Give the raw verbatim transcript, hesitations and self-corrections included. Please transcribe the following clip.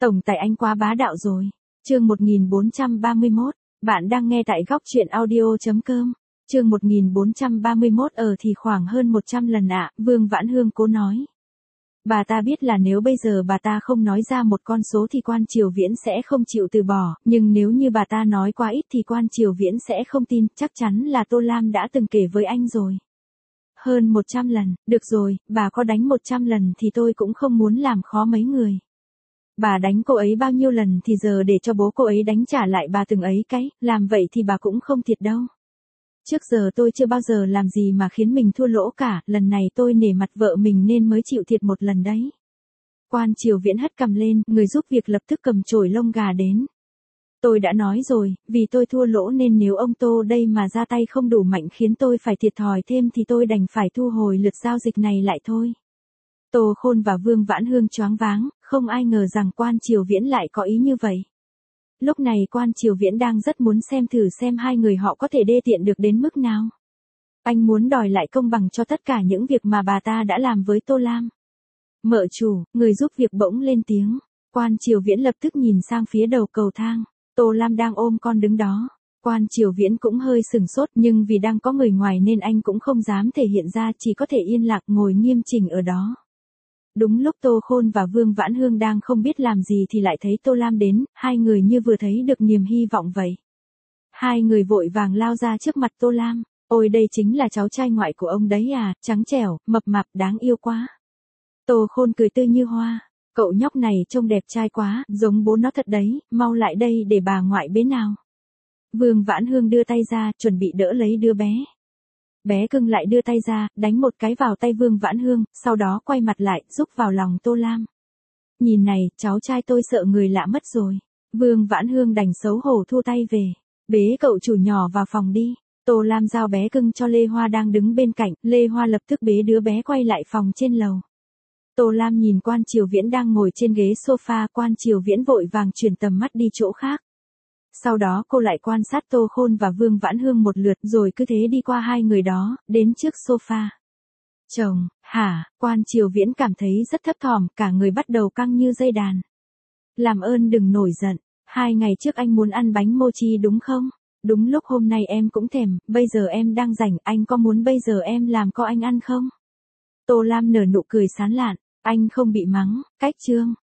Tổng tài anh quá bá đạo rồi. Chương một nghìn bốn trăm ba mươi mốt, bạn đang nghe tại góc truyện audio.com. Chương một nghìn bốn trăm ba mươi mốt ở thì khoảng hơn một trăm lần ạ, Vương Vãn Hương cố nói. Bà ta biết là nếu bây giờ bà ta không nói ra một con số thì Quan Triều Viễn sẽ không chịu từ bỏ, nhưng nếu như bà ta nói quá ít thì Quan Triều Viễn sẽ không tin, chắc chắn là Tô Lam đã từng kể với anh rồi. Hơn một trăm lần, được rồi, bà có đánh một trăm lần thì tôi cũng không muốn làm khó mấy người. Bà đánh cô ấy bao nhiêu lần thì giờ để cho bố cô ấy đánh trả lại bà từng ấy cái, làm vậy thì bà cũng không thiệt đâu. Trước giờ tôi chưa bao giờ làm gì mà khiến mình thua lỗ cả, lần này tôi nể mặt vợ mình nên mới chịu thiệt một lần đấy. Quan Triều Viễn hất cằm lên, người giúp việc lập tức cầm chổi lông gà đến. Tôi đã nói rồi, vì tôi thua lỗ nên nếu ông Tô đây mà ra tay không đủ mạnh khiến tôi phải thiệt thòi thêm thì tôi đành phải thu hồi lượt giao dịch này lại thôi. Tô Khôn và Vương Vãn Hương choáng váng, không ai ngờ rằng Quan Triều Viễn lại có ý như vậy. Lúc này Quan Triều Viễn đang rất muốn xem thử xem hai người họ có thể đê tiện được đến mức nào. Anh muốn đòi lại công bằng cho tất cả những việc mà bà ta đã làm với Tô Lam. Mợ chủ, người giúp việc bỗng lên tiếng. Quan Triều Viễn lập tức nhìn sang phía đầu cầu thang. Tô Lam đang ôm con đứng đó. Quan Triều Viễn cũng hơi sừng sốt nhưng vì đang có người ngoài nên anh cũng không dám thể hiện ra, chỉ có thể yên lặng ngồi nghiêm chỉnh ở đó. Đúng lúc Tô Khôn và Vương Vãn Hương đang không biết làm gì thì lại thấy Tô Lam đến, hai người như vừa thấy được niềm hy vọng vậy. Hai người vội vàng lao ra trước mặt Tô Lam. Ôi đây chính là cháu trai ngoại của ông đấy à, trắng trẻo, mập mạp, đáng yêu quá. Tô Khôn cười tươi như hoa. Cậu nhóc này trông đẹp trai quá, giống bố nó thật đấy, mau lại đây để bà ngoại bế nào. Vương Vãn Hương đưa tay ra, chuẩn bị đỡ lấy đứa bé. Bé cưng lại đưa tay ra, đánh một cái vào tay Vương Vãn Hương, sau đó quay mặt lại, rúc vào lòng Tô Lam. Nhìn này, cháu trai tôi sợ người lạ mất rồi. Vương Vãn Hương đành xấu hổ thu tay về. Bế cậu chủ nhỏ vào phòng đi. Tô Lam giao bé cưng cho Lê Hoa đang đứng bên cạnh, Lê Hoa lập tức bế đứa bé quay lại phòng trên lầu. Tô Lam nhìn Quan Triều Viễn đang ngồi trên ghế sofa, Quan Triều Viễn vội vàng chuyển tầm mắt đi chỗ khác. Sau đó cô lại quan sát Tô Khôn và Vương Vãn Hương một lượt rồi cứ thế đi qua hai người đó, đến trước sofa. Chồng, hả, Quan Triều Viễn cảm thấy rất thấp thỏm, cả người bắt đầu căng như dây đàn. Làm ơn đừng nổi giận, hai ngày trước anh muốn ăn bánh mochi đúng không? Đúng lúc hôm nay em cũng thèm, bây giờ em đang rảnh, anh có muốn bây giờ em làm cho anh ăn không? Tô Lam nở nụ cười sán lạn, anh không bị mắng, cách chương.